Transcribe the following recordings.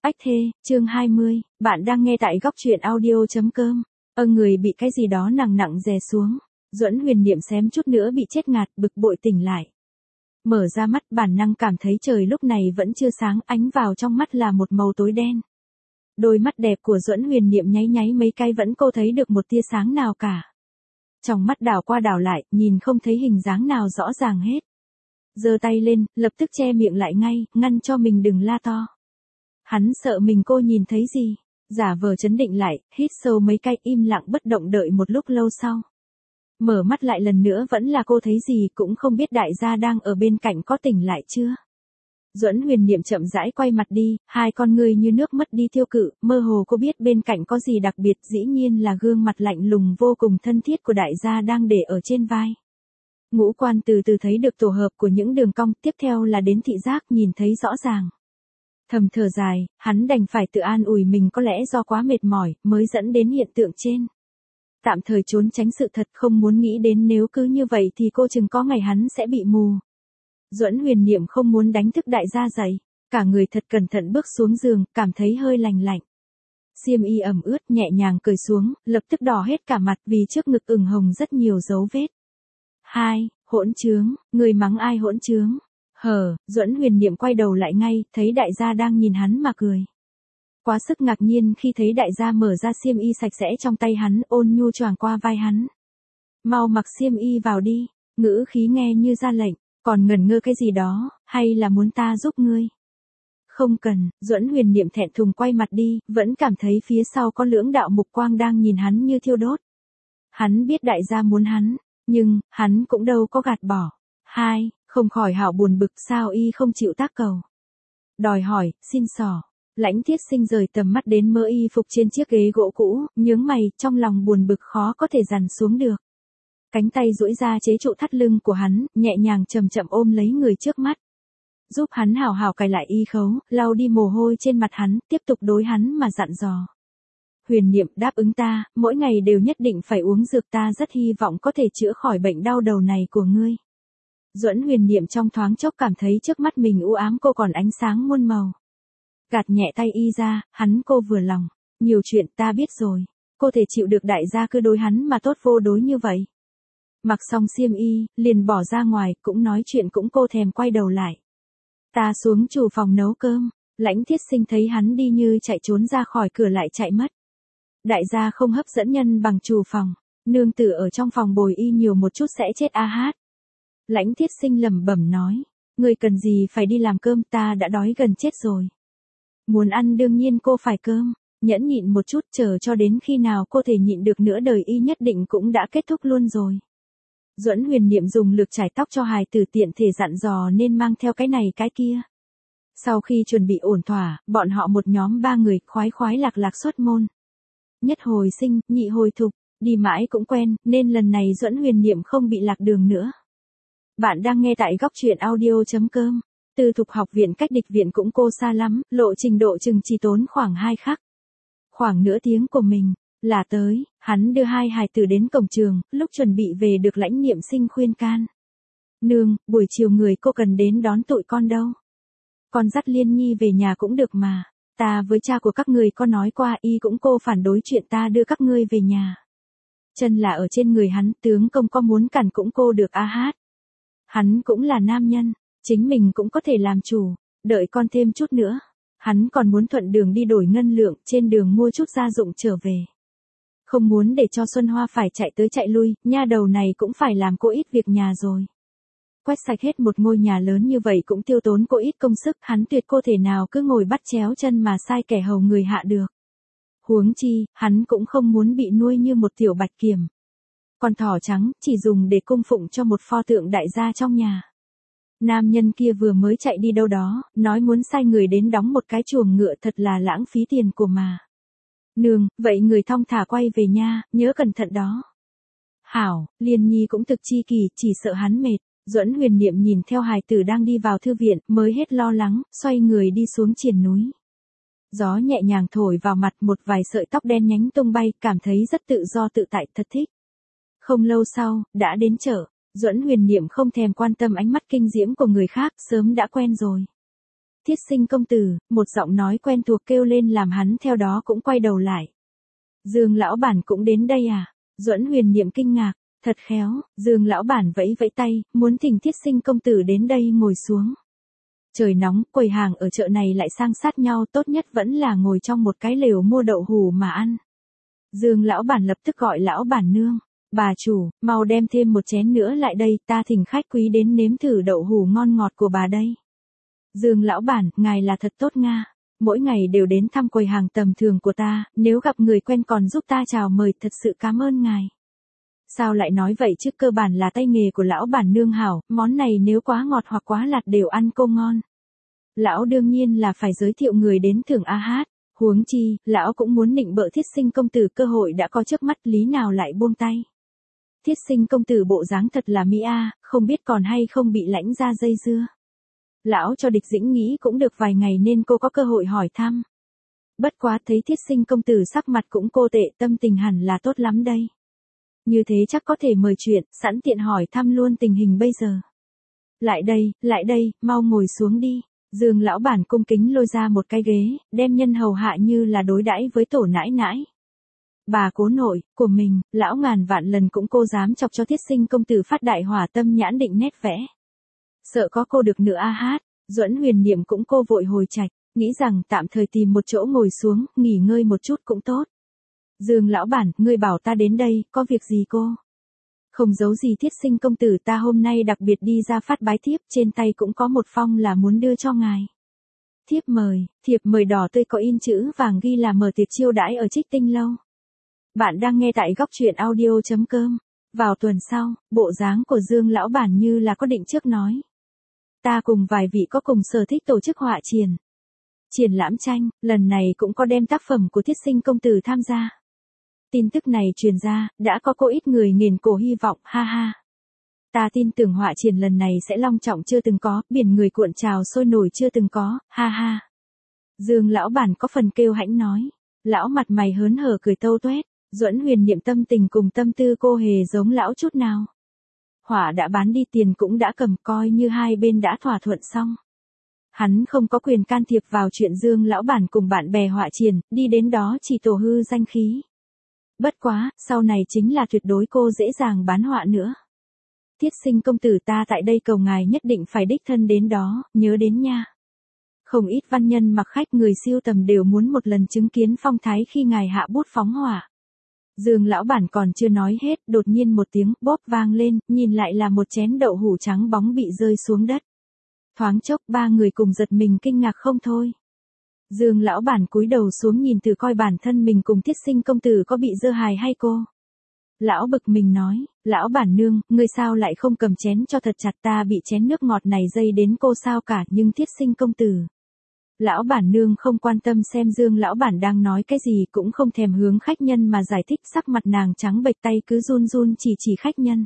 Ách thê, chương 20, bạn đang nghe tại góc truyện audio.com. Người bị cái gì đó nặng nặng đè xuống. Duẫn Huyền Niệm xém chút nữa bị chết ngạt, bực bội tỉnh lại. Mở ra mắt, bản năng cảm thấy trời lúc này vẫn chưa sáng, ánh vào trong mắt là một màu tối đen. Đôi mắt đẹp của Duẫn Huyền Niệm nháy nháy mấy cái vẫn cô thấy được một tia sáng nào cả. Trong mắt đảo qua đảo lại, nhìn không thấy hình dáng nào rõ ràng hết. Giơ tay lên, lập tức che miệng lại ngay, ngăn cho mình đừng la to. Hắn sợ mình cô nhìn thấy gì, giả vờ trấn định lại, hít sâu mấy cái, im lặng bất động đợi một lúc lâu sau. Mở mắt lại lần nữa vẫn là cô thấy gì, cũng không biết đại gia đang ở bên cạnh có tỉnh lại chưa. Duẫn Huyền Niệm chậm rãi quay mặt đi, hai con người như nước mất đi tiêu cự, mơ hồ cô biết bên cạnh có gì đặc biệt, dĩ nhiên là gương mặt lạnh lùng vô cùng thân thiết của đại gia đang để ở trên vai. Ngũ quan từ từ thấy được tổ hợp của những đường cong, tiếp theo là đến thị giác nhìn thấy rõ ràng. Thầm thở dài, hắn đành phải tự an ủi mình có lẽ do quá mệt mỏi, mới dẫn đến hiện tượng trên. Tạm thời trốn tránh sự thật, không muốn nghĩ đến nếu cứ như vậy thì cô chừng có ngày hắn sẽ bị mù. Duẫn Huyền Niệm không muốn đánh thức đại gia dậy, cả người thật cẩn thận bước xuống giường, cảm thấy hơi lành lạnh. Xiêm y ẩm ướt nhẹ nhàng cởi xuống, lập tức đỏ hết cả mặt vì trước ngực ửng hồng rất nhiều dấu vết. Hỗn trướng, người mắng ai hỗn trướng? Duẫn Huyền Niệm quay đầu lại ngay, thấy đại gia đang nhìn hắn mà cười. Quá sức ngạc nhiên khi thấy đại gia mở ra xiêm y sạch sẽ trong tay hắn, ôn nhu choàng qua vai hắn. Mau mặc xiêm y vào đi, ngữ khí nghe như ra lệnh, còn ngẩn ngơ cái gì đó, hay là muốn ta giúp ngươi? Không cần, Duẫn Huyền Niệm thẹn thùng quay mặt đi, vẫn cảm thấy phía sau có lưỡng đạo mục quang đang nhìn hắn như thiêu đốt. Hắn biết đại gia muốn hắn, nhưng, hắn cũng đâu có gạt bỏ. Không khỏi hảo buồn bực, sao y không chịu tác cầu. Đòi hỏi, xin xỏ. Lãnh Thiết Sinh rời tầm mắt đến mơ y phục trên chiếc ghế gỗ cũ, nhướng mày, trong lòng buồn bực khó có thể dằn xuống được. Cánh tay duỗi ra chế trụ thắt lưng của hắn, nhẹ nhàng chậm chậm ôm lấy người trước mắt. Giúp hắn hào hào cài lại y khấu, lau đi mồ hôi trên mặt hắn, tiếp tục đối hắn mà dặn dò. Huyền Niệm, đáp ứng ta, mỗi ngày đều nhất định phải uống dược, ta rất hy vọng có thể chữa khỏi bệnh đau đầu này của ngươi. Duẫn Huyền Niệm trong thoáng chốc cảm thấy trước mắt mình u ám, cô còn ánh sáng muôn màu. Gạt nhẹ tay y ra, hắn cô vừa lòng. Nhiều chuyện ta biết rồi. Cô thể chịu được đại gia cứ đối hắn mà tốt vô đối như vậy. Mặc xong xiêm y, liền bỏ ra ngoài, cũng nói chuyện cũng cô thèm quay đầu lại. Ta xuống chủ phòng nấu cơm. Lãnh Thiết Sinh thấy hắn đi như chạy trốn ra khỏi cửa lại chạy mất. Đại gia không hấp dẫn nhân bằng chủ phòng. Nương tử ở trong phòng bồi y nhiều một chút sẽ chết a hát. Lãnh Thiết Sinh lẩm bẩm nói. Người cần gì phải đi làm cơm, ta đã đói gần chết rồi. Muốn ăn đương nhiên cô phải cơm. Nhẫn nhịn một chút, chờ cho đến khi nào cô thể nhịn được nữa đời y nhất định cũng đã kết thúc luôn rồi. Duẫn Huyền Niệm dùng lược chải tóc cho hài tử, tiện thể dặn dò nên mang theo cái này cái kia. Sau khi chuẩn bị ổn thỏa, bọn họ một nhóm 3 người khoái khoái lạc lạc xuất môn. Nhất hồi sinh, nhị hồi thục, đi mãi cũng quen, nên lần này Duẫn Huyền Niệm không bị lạc đường nữa. Bạn đang nghe tại góc truyện audio.com. Từ Thục học viện cách địch viện cũng cô xa lắm, lộ trình độ chừng chỉ tốn khoảng 2 khắc. Khoảng nửa tiếng của mình, là tới, hắn đưa hai hài tử đến cổng trường, lúc chuẩn bị về được Lãnh Niệm Sinh khuyên can. Nương, buổi chiều người cô cần đến đón tụi con đâu? Con dắt Liên Nhi về nhà cũng được mà, ta với cha của các người có nói qua, y cũng cô phản đối chuyện ta đưa các ngươi về nhà. Chân là ở trên người hắn, tướng công có muốn cản cũng cô được a hát. Hắn cũng là nam nhân. Chính mình cũng có thể làm chủ, đợi con thêm chút nữa. Hắn còn muốn thuận đường đi đổi ngân lượng, trên đường mua chút gia dụng trở về. Không muốn để cho Xuân Hoa phải chạy tới chạy lui, nha đầu này cũng phải làm cô ít việc nhà rồi. Quét sạch hết một ngôi nhà lớn như vậy cũng tiêu tốn cô ít công sức, hắn tuyệt cô thể nào cứ ngồi bắt chéo chân mà sai kẻ hầu người hạ được. Huống chi, hắn cũng không muốn bị nuôi như một tiểu bạch kiểm. Con thỏ trắng, chỉ dùng để cung phụng cho một pho tượng đại gia trong nhà. Nam nhân kia vừa mới chạy đi đâu đó, nói muốn sai người đến đóng một cái chuồng ngựa, thật là lãng phí tiền của mà. Nương, vậy người thong thả quay về nha, nhớ cẩn thận đó. Hảo, Liên Nhi cũng thực chi kỳ, chỉ sợ hắn mệt. Duẫn Huyền Niệm nhìn theo hài tử đang đi vào thư viện, mới hết lo lắng, xoay người đi xuống triền núi. Gió nhẹ nhàng thổi vào mặt, một vài sợi tóc đen nhánh tung bay, cảm thấy rất tự do tự tại, thật thích. Không lâu sau, đã đến chợ. Duẫn Huyền Niệm không thèm quan tâm ánh mắt kinh diễm của người khác, sớm đã quen rồi. Thiết Sinh công tử, một giọng nói quen thuộc kêu lên làm hắn theo đó cũng quay đầu lại. Dương lão bản cũng đến đây à? Duẫn Huyền Niệm kinh ngạc, thật khéo, Dương lão bản vẫy vẫy tay, muốn thỉnh Thiết Sinh công tử đến đây ngồi xuống. Trời nóng, quầy hàng ở chợ này lại sang sát nhau, tốt nhất vẫn là ngồi trong một cái lều mua đậu hù mà ăn. Dương lão bản lập tức gọi lão bản nương, bà chủ, mau đem thêm một chén nữa lại đây, ta thỉnh khách quý đến nếm thử đậu hù ngon ngọt của bà đây. Dương lão bản, ngài là thật tốt nga, mỗi ngày đều đến thăm quầy hàng tầm thường của ta, nếu gặp người quen còn giúp ta chào mời, thật sự cảm ơn ngài. Sao lại nói vậy chứ, cơ bản là tay nghề của lão bản nương hảo, món này nếu quá ngọt hoặc quá lạt đều ăn cô ngon. Lão đương nhiên là phải giới thiệu người đến thưởng a hát, huống chi, lão cũng muốn nịnh bợ Thiết Sinh công tử, cơ hội đã có trước mắt lý nào lại buông tay. Thiết Sinh công tử bộ dáng thật là mỹ a, không biết còn hay không bị lãnh ra dây dưa. Lão cho Địch Dĩnh nghĩ cũng được vài ngày nên cô có cơ hội hỏi thăm. Bất quá thấy Thiết Sinh công tử sắc mặt cũng cô tệ, tâm tình hẳn là tốt lắm đây. Như thế chắc có thể mời chuyện, sẵn tiện hỏi thăm luôn tình hình bây giờ. Lại đây, mau ngồi xuống đi. Dương lão bản cung kính lôi ra một cái ghế, đem nhân hầu hạ như là đối đãi với tổ nãi nãi. Bà cố nội, của mình, lão ngàn vạn lần cũng cô dám chọc cho Thiết Sinh công tử phát đại hỏa tâm nhãn định nét vẽ. Sợ có cô được nữa a hát, Duẫn Huyền Niệm cũng cô vội hồi trạch, nghĩ rằng tạm thời tìm một chỗ ngồi xuống, nghỉ ngơi một chút cũng tốt. Dương lão bản, ngươi bảo ta đến đây, có việc gì cô? Không giấu gì Thiết Sinh công tử, ta hôm nay đặc biệt đi ra phát bái thiếp, trên tay cũng có một phong là muốn đưa cho ngài. Thiệp mời đỏ tươi có in chữ vàng ghi là mở tiệc chiêu đãi ở Trích Tinh lâu. Bạn đang nghe tại góc truyện audio.com. Vào tuần sau, bộ dáng của Dương lão bản như là có định trước nói. Ta cùng vài vị có cùng sở thích tổ chức họa triển lãm tranh, lần này cũng có đem tác phẩm của Thiết Sinh công tử tham gia. Tin tức này truyền ra, đã có không ít người nghiền cổ hy vọng, ha ha. Ta tin tưởng họa triển lần này sẽ long trọng chưa từng có, biển người cuộn trào sôi nổi chưa từng có, ha ha. Dương lão bản có phần kêu hãnh nói. Lão mặt mày hớn hở cười tâu tuét, Duẫn Huyền Niệm tâm tình cùng tâm tư cô hề giống lão chút nào. Họa đã bán đi, tiền cũng đã cầm, coi như hai bên đã thỏa thuận xong. Hắn không có quyền can thiệp vào chuyện Dương lão bản cùng bạn bè họa triển, đi đến đó chỉ tổ hư danh khí. Bất quá, sau này chính là tuyệt đối cô dễ dàng bán họa nữa. Thiết Sinh công tử, ta tại đây cầu ngài nhất định phải đích thân đến đó, nhớ đến nha. Không ít văn nhân mặc khách, người siêu tầm đều muốn một lần chứng kiến phong thái khi ngài hạ bút phóng họa. Dương lão bản còn chưa nói hết, đột nhiên một tiếng bóp vang lên, nhìn lại là một chén đậu hũ trắng bóng bị rơi xuống đất. Thoáng chốc ba người cùng giật mình kinh ngạc không thôi. Dương lão bản cúi đầu xuống nhìn thử coi bản thân mình cùng Thiết Sinh công tử có bị dơ hài hay cô. Lão bực mình nói, lão bản nương, ngươi sao lại không cầm chén cho thật chặt, ta bị chén nước ngọt này dây đến cô sao cả, nhưng Thiết Sinh công tử. Lão bản nương không quan tâm xem Dương lão bản đang nói cái gì, cũng không thèm hướng khách nhân mà giải thích, sắc mặt nàng trắng bệch, tay cứ run run chỉ khách nhân.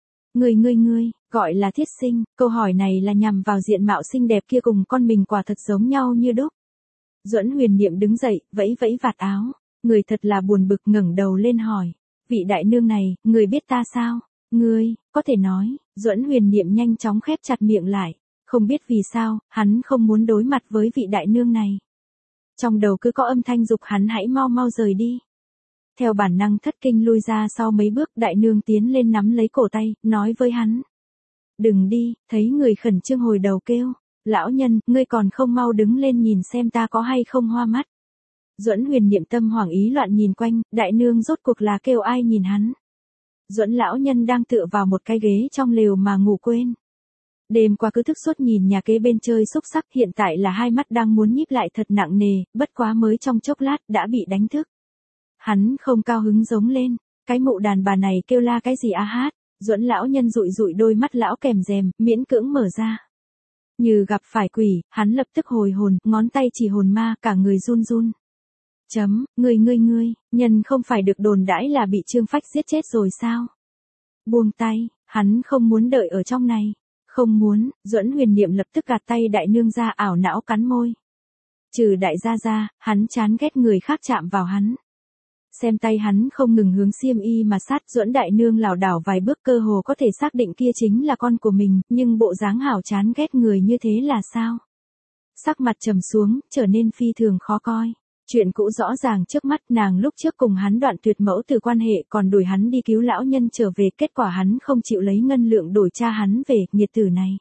Ngươi, gọi là Thiết Sinh, câu hỏi này là nhằm vào diện mạo xinh đẹp kia cùng con mình quả thật giống nhau như đúc. Duẫn Huyền Niệm đứng dậy, vẫy vẫy vạt áo, người thật là buồn bực, ngẩng đầu lên hỏi, vị đại nương này, người biết ta sao? Ngươi, có thể nói, Duẫn Huyền Niệm nhanh chóng khép chặt miệng lại, không biết vì sao, hắn không muốn đối mặt với vị đại nương này. Trong đầu cứ có âm thanh dục hắn hãy mau rời đi. Theo bản năng thất kinh lui ra sau mấy bước, đại nương tiến lên nắm lấy cổ tay, nói với hắn. Đừng đi, thấy người khẩn trương hồi đầu kêu. Lão nhân, ngươi còn không mau đứng lên nhìn xem ta có hay không hoa mắt. Duẫn Huyền Niệm tâm hoảng ý loạn nhìn quanh, đại nương rốt cuộc là kêu ai nhìn hắn. Duẫn lão nhân đang tựa vào một cái ghế trong lều mà ngủ quên. Đêm qua cứ thức suốt nhìn nhà kế bên chơi xúc sắc, hiện tại là hai mắt đang muốn nhíp lại thật nặng nề, bất quá mới trong chốc lát đã bị đánh thức. Hắn không cao hứng giống lên, cái mụ đàn bà này kêu la cái gì a hát. Duẫn lão nhân dụi đôi mắt lão kèm rèm, miễn cưỡng mở ra. Như gặp phải quỷ, hắn lập tức hồi hồn, ngón tay chỉ hồn ma, cả người run run. Ngươi, nhân không phải được đồn đãi là bị Trương Phách giết chết rồi sao? Buông tay, hắn không muốn đợi ở trong này. Không muốn, Duẫn Huyền Niệm lập tức gạt tay đại nương ra, ảo não cắn môi. Trừ đại gia ra, hắn chán ghét người khác chạm vào hắn. Xem tay hắn không ngừng hướng xiêm y mà sát, Duẫn đại nương lảo đảo vài bước, cơ hồ có thể xác định kia chính là con của mình, nhưng bộ dáng hảo chán ghét người như thế là sao? Sắc mặt trầm xuống, trở nên phi thường khó coi. Chuyện cũ rõ ràng trước mắt, nàng lúc trước cùng hắn đoạn tuyệt mẫu từ quan hệ, còn đuổi hắn đi cứu lão nhân trở về, kết quả hắn không chịu lấy ngân lượng đổi cha hắn về, nghiệt tử này.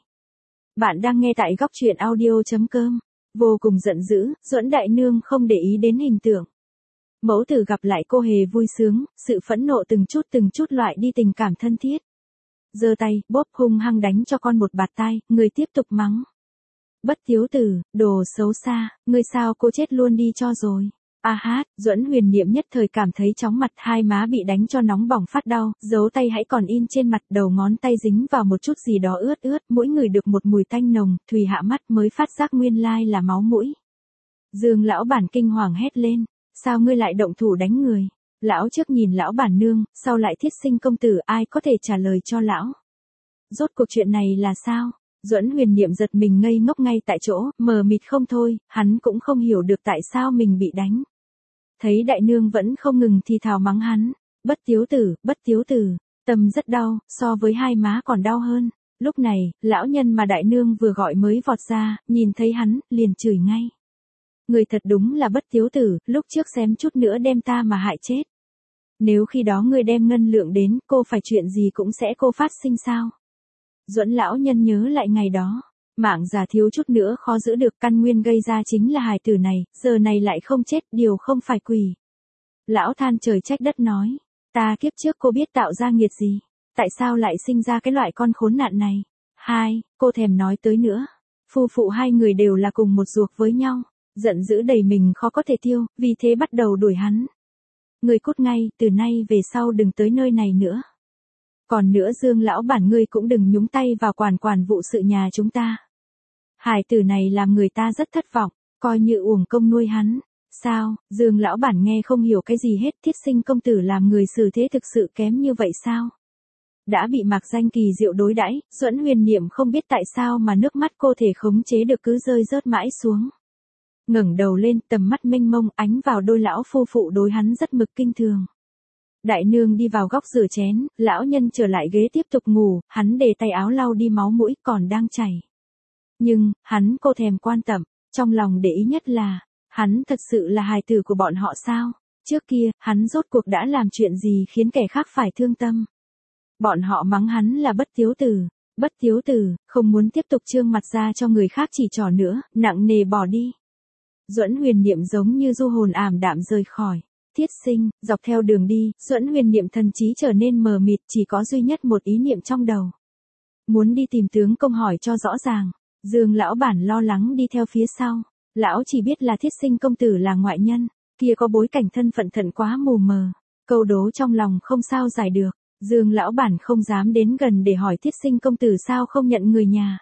Bạn đang nghe tại góc truyện audio.com. Vô cùng giận dữ, Duẫn đại nương không để ý đến hình tượng. Mẫu tử gặp lại cô hề vui sướng, sự phẫn nộ từng chút loại đi tình cảm thân thiết. Giơ tay, bóp hung hăng đánh cho con một bạt tai, người tiếp tục mắng. Bất hiếu tử, đồ xấu xa, ngươi sao cô chết luôn đi cho rồi. A hát, Duẫn Huyền Niệm nhất thời cảm thấy chóng mặt, hai má bị đánh cho nóng bỏng phát đau, dấu tay hãy còn in trên mặt, đầu ngón tay dính vào một chút gì đó ướt ướt, mỗi người được một mùi tanh nồng, Thùy hạ mắt mới phát giác nguyên lai là máu mũi. Dương lão bản kinh hoàng hét lên, sao ngươi lại động thủ đánh người? Lão trước nhìn lão bản nương, sau lại Thiết Sinh công tử, ai có thể trả lời cho lão? Rốt cuộc chuyện này là sao? Duẫn Huyền Niệm giật mình ngây ngốc ngay tại chỗ, mờ mịt không thôi, hắn cũng không hiểu được tại sao mình bị đánh. Thấy đại nương vẫn không ngừng thì thào mắng hắn, bất hiếu tử, tâm rất đau, so với hai má còn đau hơn. Lúc này, lão nhân mà đại nương vừa gọi mới vọt ra, nhìn thấy hắn, liền chửi ngay. Người thật đúng là bất hiếu tử, lúc trước xém chút nữa đem ta mà hại chết. Nếu khi đó ngươi đem ngân lượng đến, cô phải chuyện gì cũng sẽ cô phát sinh sao? Duẫn lão nhân nhớ lại ngày đó, mạng già thiếu chút nữa khó giữ được, căn nguyên gây ra chính là hài tử này, giờ này lại không chết, điều không phải quỷ. Lão than trời trách đất nói, ta kiếp trước cô biết tạo ra nghiệt gì, tại sao lại sinh ra cái loại con khốn nạn này? Hai, cô thèm nói tới nữa, phu phụ hai người đều là cùng một ruột với nhau, giận dữ đầy mình khó có thể tiêu, vì thế bắt đầu đuổi hắn. Người cút ngay, từ nay về sau đừng tới nơi này nữa. Còn nữa Dương lão bản ngươi cũng đừng nhúng tay vào quản vụ sự nhà chúng ta. Hải tử này làm người ta rất thất vọng, coi như uổng công nuôi hắn. Sao, Dương lão bản nghe không hiểu cái gì hết, Thiết Sinh công tử làm người xử thế thực sự kém như vậy sao? Đã bị Mạc Danh kỳ diệu đối đãi, Duẫn Huyền Niệm không biết tại sao mà nước mắt cô thể khống chế được cứ rơi rớt mãi xuống. Ngẩng đầu lên, tầm mắt mênh mông ánh vào đôi lão phu phụ đối hắn rất mực kinh thường. Đại nương đi vào góc rửa chén, lão nhân trở lại ghế tiếp tục ngủ, hắn để tay áo lau đi máu mũi còn đang chảy. Nhưng, hắn cô thèm quan tâm, trong lòng để ý nhất là, hắn thật sự là hài tử của bọn họ sao? Trước kia, hắn rốt cuộc đã làm chuyện gì khiến kẻ khác phải thương tâm? Bọn họ mắng hắn là bất hiếu tử, không muốn tiếp tục trương mặt ra cho người khác chỉ trỏ nữa, nặng nề bỏ đi. Duẫn Huyền Niệm giống như du hồn ảm đạm rời khỏi. Thiết Sinh, dọc theo đường đi, Duẫn Huyền Niệm thần trí trở nên mờ mịt, chỉ có duy nhất một ý niệm trong đầu. Muốn đi tìm tướng công hỏi cho rõ ràng. Dương lão bản lo lắng đi theo phía sau. Lão chỉ biết là Thiết Sinh công tử là ngoại nhân, kia có bối cảnh thân phận thận quá mù mờ. Câu đố trong lòng không sao giải được. Dương lão bản không dám đến gần để hỏi Thiết Sinh công tử sao không nhận người nhà.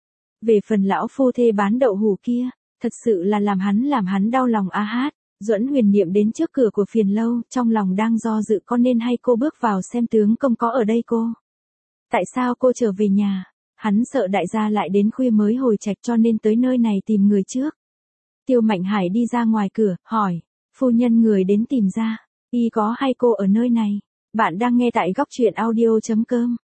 Về phần lão phu thê bán đậu hủ kia, thật sự là làm hắn đau lòng a hát. Duẫn Huyền Niệm đến trước cửa của Phiền lâu, trong lòng đang do dự có nên hay cô bước vào xem tướng công có ở đây cô. Tại sao cô trở về nhà? Hắn sợ đại gia lại đến khuya mới hồi trạch cho nên tới nơi này tìm người trước. Tiêu Mạnh Hải đi ra ngoài cửa, hỏi, phu nhân người đến tìm ra, y có hay cô ở nơi này? Bạn đang nghe tại góc truyện audio.com.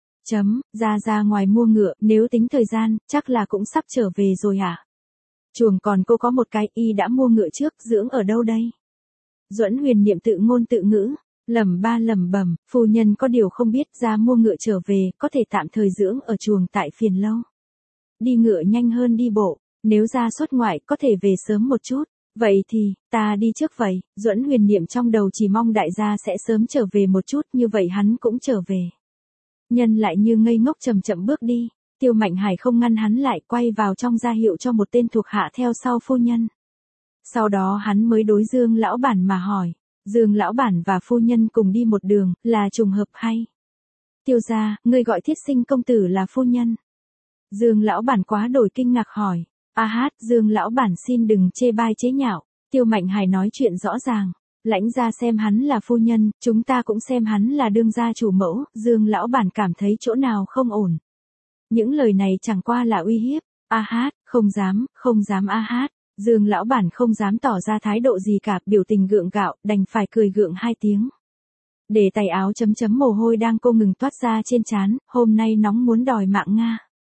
Ra ngoài mua ngựa, nếu tính thời gian, chắc là cũng sắp trở về rồi hả? Chuồng còn cô có một cái, y đã mua ngựa trước, dưỡng ở đâu đây? Duẫn Huyền Niệm tự ngôn tự ngữ, lẩm bẩm, phu nhân có điều không biết, ra mua ngựa trở về, có thể tạm thời dưỡng ở chuồng tại Phiền lâu. Đi ngựa nhanh hơn đi bộ, nếu ra xuất ngoại có thể về sớm một chút. Vậy thì, ta đi trước vậy. Duẫn Huyền Niệm trong đầu chỉ mong đại gia sẽ sớm trở về một chút, như vậy hắn cũng trở về. Nhân lại như ngây ngốc chậm chậm bước đi. Tiêu Mạnh Hải không ngăn hắn lại, quay vào trong ra hiệu cho một tên thuộc hạ theo sau phu nhân. Sau đó hắn mới đối Dương lão bản mà hỏi, Dương lão bản và phu nhân cùng đi một đường, là trùng hợp hay? Tiêu gia, ngươi gọi Thiết Sinh công tử là phu nhân. Dương lão bản quá đổi kinh ngạc hỏi, a hát, Dương lão bản xin đừng chê bai chế nhạo. Tiêu Mạnh Hải nói chuyện rõ ràng, lãnh gia xem hắn là phu nhân, chúng ta cũng xem hắn là đương gia chủ mẫu. Dương lão bản cảm thấy chỗ nào không ổn. Những lời này chẳng qua là uy hiếp. A hát, không dám a hát. Dương lão bản không dám tỏ ra thái độ gì cả, biểu tình gượng gạo, đành phải cười gượng hai tiếng. Để tay áo mồ hôi đang cô ngừng toát ra trên trán, hôm nay nóng muốn đòi mạng Nga.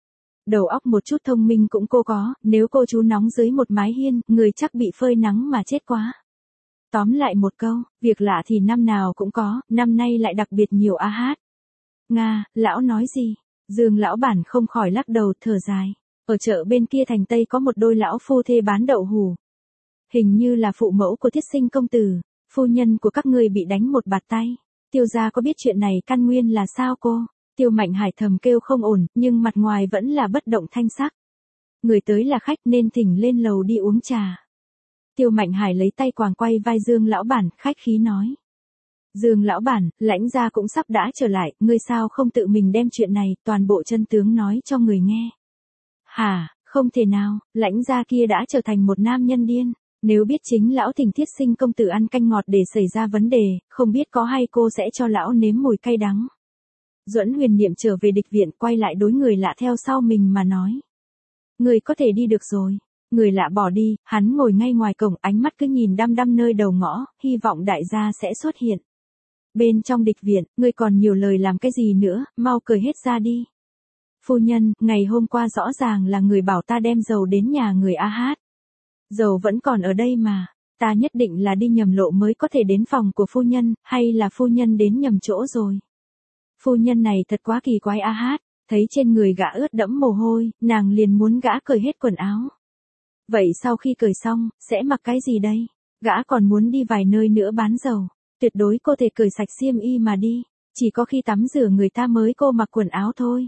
đầu óc một chút thông minh cũng cô có, nếu cô trú nóng dưới một mái hiên, người chắc bị phơi nắng mà chết quá. Tóm lại một câu, việc lạ thì năm nào cũng có, năm nay lại đặc biệt nhiều a hát. Nga, lão nói gì? Dương lão bản không khỏi lắc đầu thở dài. Ở chợ bên kia thành Tây có một đôi lão phu thê bán đậu hù. Hình như là phụ mẫu của Thiết Sinh công tử, phu nhân của các ngươi bị đánh một bạt tay. Tiêu gia có biết chuyện này căn nguyên là sao cô? Tiêu Mạnh Hải thầm kêu không ổn, nhưng mặt ngoài vẫn là bất động thanh sắc. Người tới là khách nên thỉnh lên lầu đi uống trà. Tiêu Mạnh Hải lấy tay quàng quay vai Dương lão bản, khách khí nói. Dương lão bản, lãnh gia cũng sắp đã trở lại, ngươi sao không tự mình đem chuyện này, toàn bộ chân tướng nói cho người nghe. Hả, không thể nào, lãnh gia kia đã trở thành một nam nhân điên. Nếu biết chính lão thỉnh Thiết Sinh công tử ăn canh ngọt để xảy ra vấn đề, không biết có hay cô sẽ cho lão nếm mùi cay đắng. Duẫn Huyền Niệm trở về địch viện, quay lại đối người lạ theo sau mình mà nói. Người có thể đi được rồi. Người lạ bỏ đi, hắn ngồi ngay ngoài cổng, ánh mắt cứ nhìn đăm đăm nơi đầu ngõ, hy vọng đại gia sẽ xuất hiện. Bên trong địch viện, ngươi còn nhiều lời làm cái gì nữa, mau cởi hết ra đi. Phu nhân, ngày hôm qua rõ ràng là người bảo ta đem dầu đến nhà người a hát. Dầu vẫn còn ở đây mà, ta nhất định là đi nhầm lộ mới có thể đến phòng của phu nhân, hay là phu nhân đến nhầm chỗ rồi. Phu nhân này thật quá kỳ quái a hát, thấy trên người gã ướt đẫm mồ hôi, nàng liền muốn gã cởi hết quần áo. Vậy sau khi cởi xong, sẽ mặc cái gì đây? Gã còn muốn đi vài nơi nữa bán dầu. Tuyệt đối cô thể cởi sạch xiêm y mà đi, chỉ có khi tắm rửa người ta mới cô mặc quần áo thôi.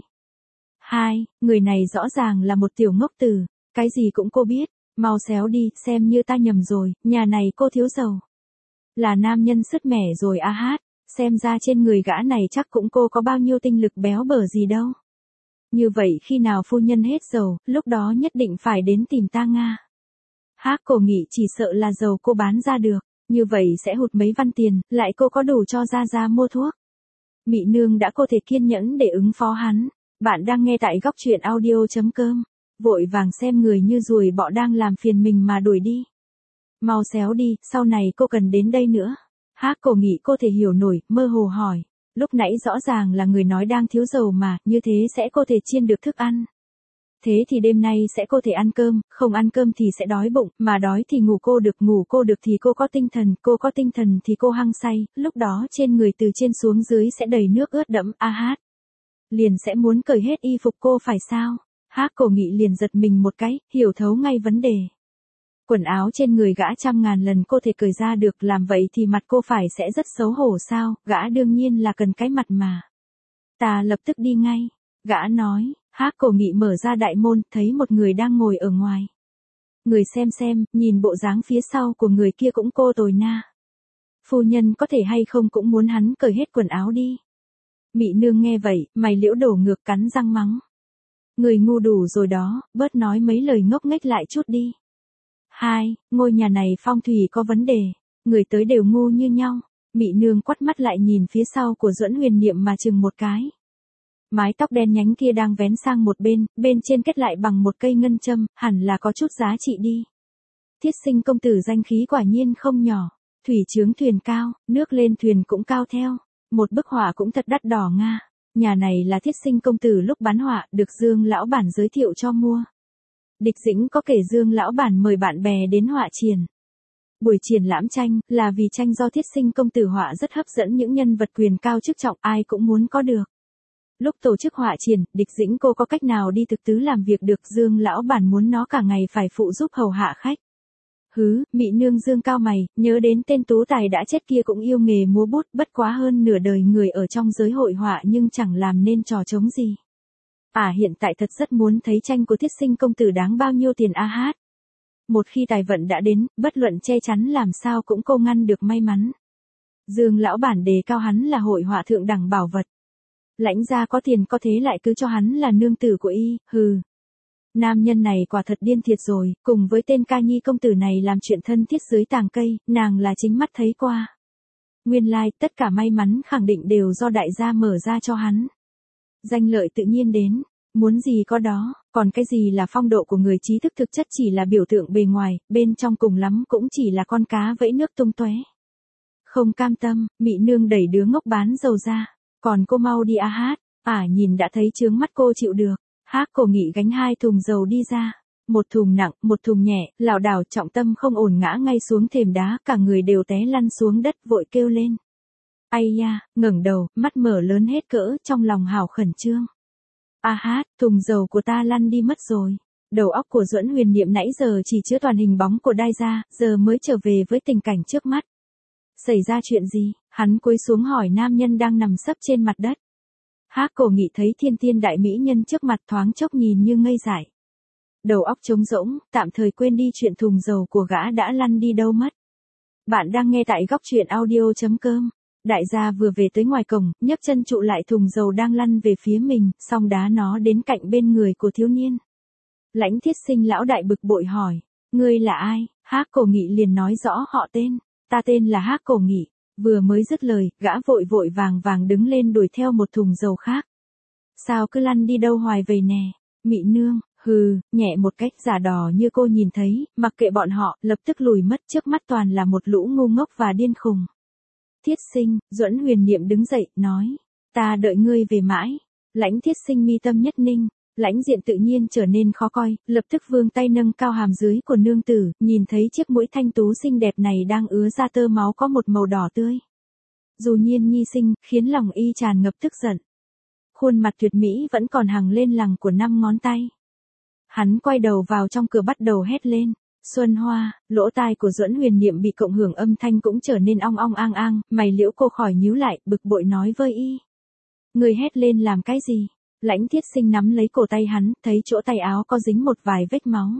Người này rõ ràng là một tiểu ngốc tử, cái gì cũng cô biết, mau xéo đi, xem như ta nhầm rồi, nhà này cô thiếu dầu. Là nam nhân sứt mẻ rồi a hát, xem ra trên người gã này chắc cũng cô có bao nhiêu tinh lực béo bở gì đâu. Như vậy khi nào phu nhân hết dầu, lúc đó nhất định phải đến tìm ta Nga. Hác Cổ nghĩ chỉ sợ là dầu cô bán ra được. Như vậy sẽ hụt mấy văn tiền, lại cô có đủ cho ra mua thuốc. Mị nương đã có thể kiên nhẫn để ứng phó hắn. Bạn đang nghe tại góc truyện audio.com. Vội vàng xem người như ruồi bọ đang làm phiền mình mà đuổi đi. Mau xéo đi, sau này cô cần đến đây nữa. Hác Cổ nghĩ cô thể hiểu nổi, mơ hồ hỏi. Lúc nãy rõ ràng là người nói đang thiếu dầu mà, như thế sẽ cô thể chiên được thức ăn. Thế thì đêm nay sẽ cô thể ăn cơm, không ăn cơm thì sẽ đói bụng, mà đói thì ngủ cô được thì cô có tinh thần thì cô hăng say, lúc đó trên người từ trên xuống dưới sẽ đầy nước ướt đẫm, a hát. Liền sẽ muốn cởi hết y phục cô phải sao? Hác Cổ Nghị liền giật mình một cái, hiểu thấu ngay vấn đề. Quần áo trên người gã 100.000 lần cô thể cởi ra được, làm vậy thì mặt cô phải sẽ rất xấu hổ sao, gã đương nhiên là cần cái mặt mà. Ta lập tức đi ngay, gã nói. Hác Cổ Nghị mở ra đại môn, thấy một người đang ngồi ở ngoài. Người xem, nhìn bộ dáng phía sau của người kia cũng cô tồi na. Phu nhân có thể hay không cũng muốn hắn cởi hết quần áo đi. Mị nương nghe vậy, mày liễu đổ ngược cắn răng mắng. Người ngu đủ rồi đó, bớt nói mấy lời ngốc nghếch lại chút đi. Ngôi nhà này phong thủy có vấn đề, người tới đều ngu như nhau. Mị nương quắt mắt lại nhìn phía sau của Duẫn Huyền Niệm mà chừng một cái. Mái tóc đen nhánh kia đang vén sang một bên trên kết lại bằng một cây ngân châm, hẳn là có chút giá trị đi. Thiết Sinh công tử danh khí quả nhiên không nhỏ, thủy chướng thuyền cao, nước lên thuyền cũng cao theo. Một bức họa cũng thật đắt đỏ Nga. Nhà này là Thiết Sinh công tử lúc bán họa, được Dương lão bản giới thiệu cho mua. Địch Dĩnh có kể Dương lão bản mời bạn bè đến họa triển. Buổi triển lãm tranh, là vì tranh do Thiết Sinh công tử họa rất hấp dẫn những nhân vật quyền cao chức trọng, ai cũng muốn có được. Lúc tổ chức họa triển, Địch Dĩnh cô có cách nào đi thực tứ làm việc được, Dương lão bản muốn nó cả ngày phải phụ giúp hầu hạ khách. Mị nương dương cao mày, nhớ đến tên tú tài đã chết kia cũng yêu nghề múa bút, bất quá hơn nửa đời người ở trong giới hội họa nhưng chẳng làm nên trò trống gì. Hiện tại thật rất muốn thấy tranh của Thiết Sinh công tử đáng bao nhiêu tiền a hát. Một khi tài vận đã đến, bất luận che chắn làm sao cũng cô ngăn được may mắn. Dương lão bản đề cao hắn là hội họa thượng đẳng bảo vật. Lãnh gia có tiền có thế lại cứ cho hắn là nương tử của y, Nam nhân này quả thật điên thiệt rồi, cùng với tên ca nhi công tử này làm chuyện thân thiết dưới tàng cây, nàng là chính mắt thấy qua. Nguyên lai, tất cả may mắn khẳng định đều do đại gia mở ra cho hắn. Danh lợi tự nhiên đến, muốn gì có đó, còn cái gì là phong độ của người trí thức thực chất chỉ là biểu tượng bề ngoài, bên trong cùng lắm cũng chỉ là con cá vẫy nước tung tóe. Không cam tâm, Mị nương đẩy đứa ngốc bán dầu ra, còn cô mau đi a hát, nhìn đã thấy chướng mắt cô chịu được. Hắc Cổ Nghị gánh 2 thùng dầu đi ra. Một thùng nặng, một thùng nhẹ, lảo đảo trọng tâm không ổn ngã ngay xuống thềm đá, cả người đều té lăn xuống đất vội kêu lên. Ây da, ngẩng đầu, mắt mở lớn hết cỡ, trong lòng hào khẩn trương. A hát, thùng dầu của ta lăn đi mất rồi. Đầu óc của Duẫn Huyền Niệm nãy giờ chỉ chứa toàn hình bóng của Đai Gia, giờ mới trở về với tình cảnh trước mắt. Xảy ra chuyện gì? Hắn cúi xuống hỏi nam nhân đang nằm sấp trên mặt đất. Hắc Cổ Nghị thấy thiên tiên đại mỹ nhân trước mặt thoáng chốc nhìn như ngây dại. Đầu óc trống rỗng, tạm thời quên đi chuyện thùng dầu của gã đã lăn đi đâu mất. Bạn đang nghe tại góc truyện audio.com. Đại gia vừa về tới ngoài cổng, nhấc chân trụ lại thùng dầu đang lăn về phía mình, xong đá nó đến cạnh bên người của thiếu niên. Lãnh Thiết Sinh lão đại bực bội hỏi, ngươi là ai? Hắc Cổ Nghị liền nói rõ họ tên. Ta tên là Hắc Cổ Nghị. Vừa mới dứt lời, gã vội vội vàng vàng đứng lên đuổi theo một thùng dầu khác. Sao cứ lăn đi đâu hoài vậy nè? Mị nương, hừ, nhẹ một cách giả đò như cô nhìn thấy, mặc kệ bọn họ, lập tức lùi mất, trước mắt toàn là một lũ ngu ngốc và điên khùng. Thiết Sinh, Duẫn Huyền Niệm đứng dậy, nói, ta đợi ngươi về mãi. Lãnh Thiết Sinh mi tâm nhất ninh, lãnh diện tự nhiên trở nên khó coi, lập tức vươn tay nâng cao hàm dưới của nương tử, nhìn thấy chiếc mũi thanh tú xinh đẹp này đang ứa ra tơ máu có một màu đỏ tươi. Dù nhiên nhi sinh, khiến lòng y tràn ngập tức giận. Khuôn mặt tuyệt mỹ vẫn còn hằng lên lằng của 5 ngón tay. Hắn quay đầu vào trong cửa bắt đầu hét lên. Xuân Hoa, lỗ tai của Duẫn Huyền Niệm bị cộng hưởng âm thanh cũng trở nên ong ong ang ang, mày liễu cô khỏi nhíu lại, bực bội nói với y. Người hét lên làm cái gì? Lãnh Thiết Sinh nắm lấy cổ tay hắn, thấy chỗ tay áo có dính một vài vết máu.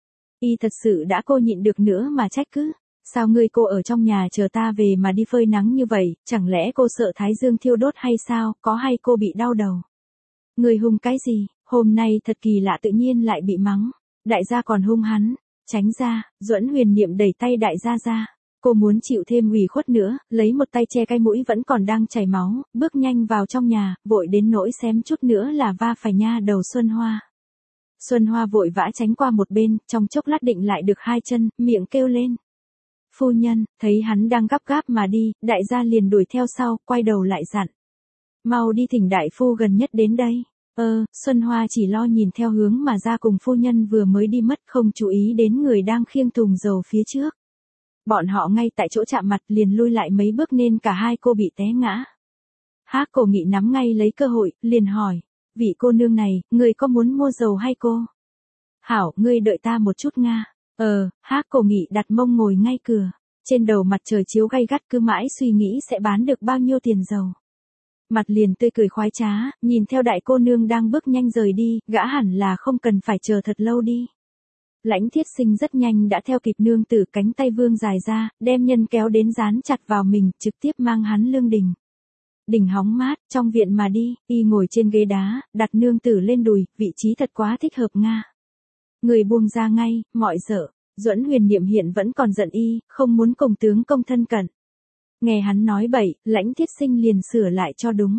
Y thật sự đã cô nhịn được nữa mà trách cứ. Sao ngươi cô ở trong nhà chờ ta về mà đi phơi nắng như vậy, chẳng lẽ cô sợ thái dương thiêu đốt hay sao, có hay cô bị đau đầu? Ngươi hung cái gì, hôm nay thật kỳ lạ tự nhiên lại bị mắng. Đại gia còn hung hắn, tránh ra, Duẫn Huyền Niệm đẩy tay đại gia ra. Cô muốn chịu thêm ủy khuất nữa, lấy một tay che cái mũi vẫn còn đang chảy máu, bước nhanh vào trong nhà, vội đến nỗi xém chút nữa là va phải nha đầu Xuân Hoa. Xuân Hoa vội vã tránh qua một bên, trong chốc lát định lại được 2 chân, miệng kêu lên. Phu nhân, thấy hắn đang gấp gáp mà đi, đại gia liền đuổi theo sau, quay đầu lại dặn. Mau đi thỉnh đại phu gần nhất đến đây. Xuân Hoa chỉ lo nhìn theo hướng mà ra cùng phu nhân vừa mới đi mất, không chú ý đến người đang khiêng thùng dầu phía trước. Bọn họ ngay tại chỗ chạm mặt liền lui lại mấy bước nên cả hai cô bị té ngã. Hắc Cổ Nghị nắm ngay lấy cơ hội, liền hỏi, vị cô nương này, người có muốn mua dầu hay cô? Hảo, ngươi đợi ta một chút nga. Hắc Cổ Nghị đặt mông ngồi ngay cửa, trên đầu mặt trời chiếu gay gắt cứ mãi suy nghĩ sẽ bán được bao nhiêu tiền dầu. Mặt liền tươi cười khoái trá, nhìn theo đại cô nương đang bước nhanh rời đi, gã hẳn là không cần phải chờ thật lâu đi. Lãnh Thiết Sinh rất nhanh đã theo kịp nương tử, cánh tay vươn dài ra, đem nhân kéo đến dán chặt vào mình, trực tiếp mang hắn lương đình. Đỉnh hóng mát, trong viện mà đi, y ngồi trên ghế đá, đặt nương tử lên đùi, vị trí thật quá thích hợp nga. Người buông ra ngay, mọi dở, Duẫn Huyền Niệm hiện vẫn còn giận y, không muốn cùng tướng công thân cận. Nghe hắn nói bậy, Lãnh Thiết Sinh liền sửa lại cho đúng.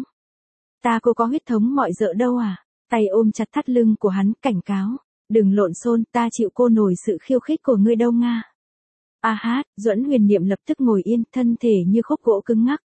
Ta cô có huyết thống mọi dợ đâu à? Tay ôm chặt thắt lưng của hắn, cảnh cáo. Đừng lộn xôn, ta chịu cô nổi sự khiêu khích của ngươi đâu nga. A hát, Duẫn Huyền Niệm lập tức ngồi yên, thân thể như khúc gỗ cứng ngắc.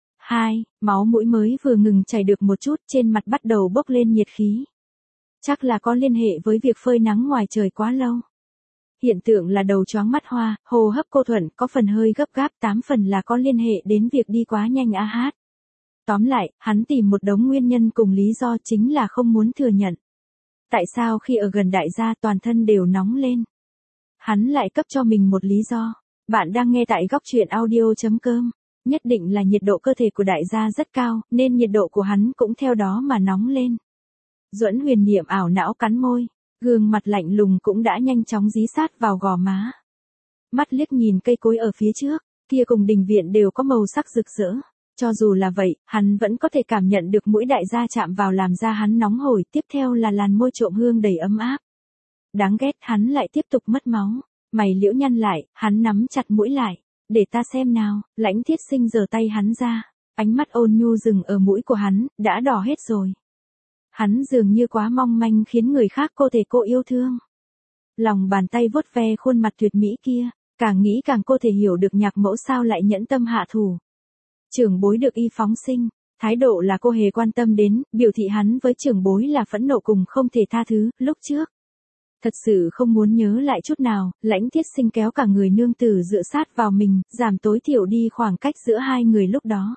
Máu mũi mới vừa ngừng chảy được một chút, trên mặt bắt đầu bốc lên nhiệt khí. Chắc là có liên hệ với việc phơi nắng ngoài trời quá lâu. Hiện tượng là đầu choáng mắt hoa, hô hấp cô thuận, có phần hơi gấp gáp, 8 phần là có liên hệ đến việc đi quá nhanh A hát. Tóm lại, hắn tìm một đống nguyên nhân cùng lý do chính là không muốn thừa nhận. Tại sao khi ở gần đại gia toàn thân đều nóng lên? Hắn lại cấp cho mình một lý do. Bạn đang nghe tại góc truyện audio.com. Nhất định là nhiệt độ cơ thể của đại gia rất cao, nên nhiệt độ của hắn cũng theo đó mà nóng lên. Duẫn Huyền Niệm ảo não cắn môi, gương mặt lạnh lùng cũng đã nhanh chóng dí sát vào gò má. Mắt liếc nhìn cây cối ở phía trước, kia cùng đình viện đều có màu sắc rực rỡ. Cho dù là vậy, hắn vẫn có thể cảm nhận được mũi đại gia chạm vào làm da hắn nóng hổi, tiếp theo là làn môi trộm hương đầy ấm áp. Đáng ghét, hắn lại tiếp tục mất máu. Mày liễu nhăn lại, hắn nắm chặt mũi lại. Để ta xem nào, Lãnh Thiết Sinh giơ tay hắn ra. Ánh mắt ôn nhu dừng ở mũi của hắn, đã đỏ hết rồi. Hắn dường như quá mong manh khiến người khác cô thể cô yêu thương. Lòng bàn tay vuốt ve khuôn mặt tuyệt mỹ kia, càng nghĩ càng cô thể hiểu được nhạc mẫu sao lại nhẫn tâm hạ thủ. Trưởng bối được y phóng sinh, Thái độ là cô hề quan tâm đến, biểu thị hắn với trưởng bối là phẫn nộ cùng không thể tha thứ, lúc trước. Thật sự không muốn nhớ lại chút nào, Lãnh Thiết Sinh kéo cả người nương tử dựa sát vào mình, giảm tối thiểu đi khoảng cách giữa hai người lúc đó.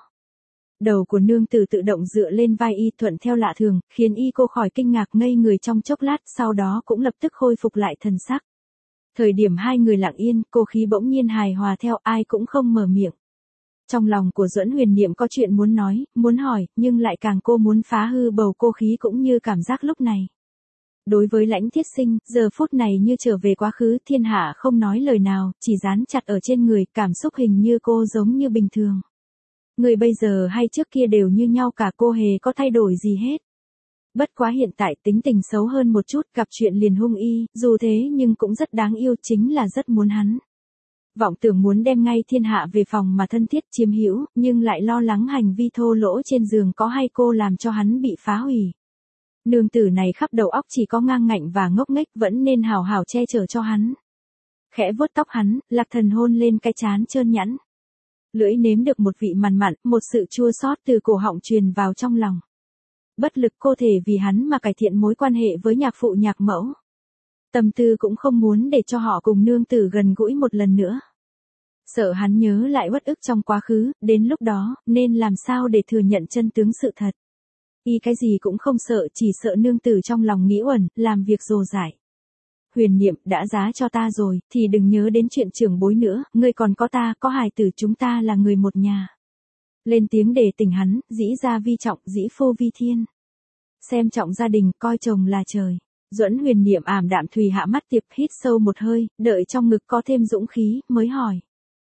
Đầu của nương tử tự động dựa lên vai y thuận theo lạ thường, khiến y cô khỏi kinh ngạc ngây người trong chốc lát, sau đó cũng lập tức khôi phục lại thần sắc. Thời điểm hai người lặng yên, cô khí bỗng nhiên hài hòa theo, ai cũng không mở miệng. Trong lòng của Duẫn Huyền Niệm có chuyện muốn nói, muốn hỏi, nhưng lại càng cô muốn phá hư bầu cô khí cũng như cảm giác lúc này. Đối với Lãnh Thiết Sinh, giờ phút này như trở về quá khứ, thiên hạ không nói lời nào, chỉ dán chặt ở trên người, cảm xúc hình như cô giống như bình thường. Người bây giờ hay trước kia đều như nhau cả, cô hề có thay đổi gì hết. Bất quá hiện tại tính tình xấu hơn một chút, gặp chuyện liền hung y, dù thế nhưng cũng rất đáng yêu, chính là rất muốn hắn. Vọng tưởng muốn đem ngay thiên hạ về phòng mà thân thiết chiếm hữu, nhưng lại lo lắng hành vi thô lỗ trên giường có hay cô làm cho hắn bị phá hủy. Nương tử này khắp đầu óc chỉ có ngang ngạnh và ngốc nghếch, vẫn nên hào hào che chở cho hắn. Khẽ vuốt tóc hắn, Lạc Thần hôn lên cái trán trơn nhẵn. Lưỡi nếm được một vị mặn mặn, một sự chua xót từ cổ họng truyền vào trong lòng. Bất lực cô thể vì hắn mà cải thiện mối quan hệ với nhạc phụ nhạc mẫu. Tâm tư cũng không muốn để cho họ cùng nương tử gần gũi một lần nữa. Sợ hắn nhớ lại uất ức trong quá khứ, đến lúc đó, nên làm sao để thừa nhận chân tướng sự thật. Y cái gì cũng không sợ, chỉ sợ nương tử trong lòng nghĩ uẩn, làm việc dồ dại. Huyền Niệm, đã giá cho ta rồi, thì đừng nhớ đến chuyện trưởng bối nữa, ngươi còn có ta, có hài tử, chúng ta là người một nhà. Lên tiếng để tỉnh hắn, dĩ gia vi trọng, dĩ phu vi thiên. Xem trọng gia đình, coi chồng là trời. Duẫn Huyền Niệm ảm đạm thùy hạ mắt tiệp, hít sâu một hơi, đợi trong ngực có thêm dũng khí, mới hỏi.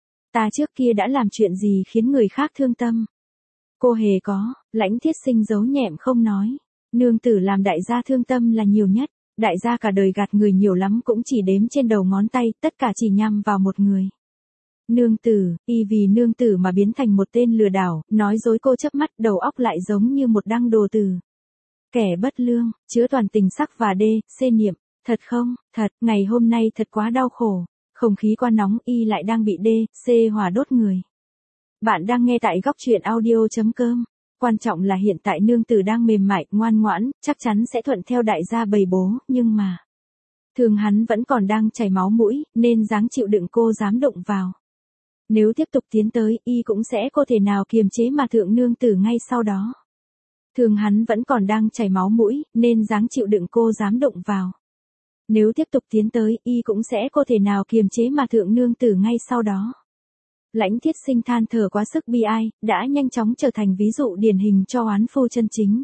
Ta trước kia đã làm chuyện gì khiến người khác thương tâm? Cô hề có, Lãnh Thiết Sinh giấu nhẹm không nói. Nương tử làm đại gia thương tâm là nhiều nhất. Đại gia cả đời gạt người nhiều lắm cũng chỉ đếm trên đầu ngón tay, tất cả chỉ nhằm vào một người. Nương tử, y vì nương tử mà biến thành một tên lừa đảo, nói dối cô chớp mắt, đầu óc lại giống như một đăng đồ từ. Kẻ bất lương, chứa toàn tình sắc và đê, xê niệm. Thật không, thật, ngày hôm nay thật quá đau khổ. Không khí quá nóng, y lại đang bị đê, xê hỏa đốt người. Bạn đang nghe tại góc truyện audio.com. Quan trọng là hiện tại nương tử đang mềm mại, ngoan ngoãn, chắc chắn sẽ thuận theo đại gia bầy bố, nhưng mà. Thường hắn vẫn còn đang chảy máu mũi, nên dáng chịu đựng cô dám động vào. Nếu tiếp tục tiến tới, y cũng sẽ không thể nào kiềm chế mà thượng nương tử ngay sau đó. Thường hắn vẫn còn đang chảy máu mũi, nên dáng chịu đựng cô dám động vào. Nếu tiếp tục tiến tới, y cũng sẽ không thể nào kiềm chế mà thượng nương tử ngay sau đó. Lãnh Thiết Sinh than thở quá sức bi ai, đã nhanh chóng trở thành ví dụ điển hình cho oán phu chân chính.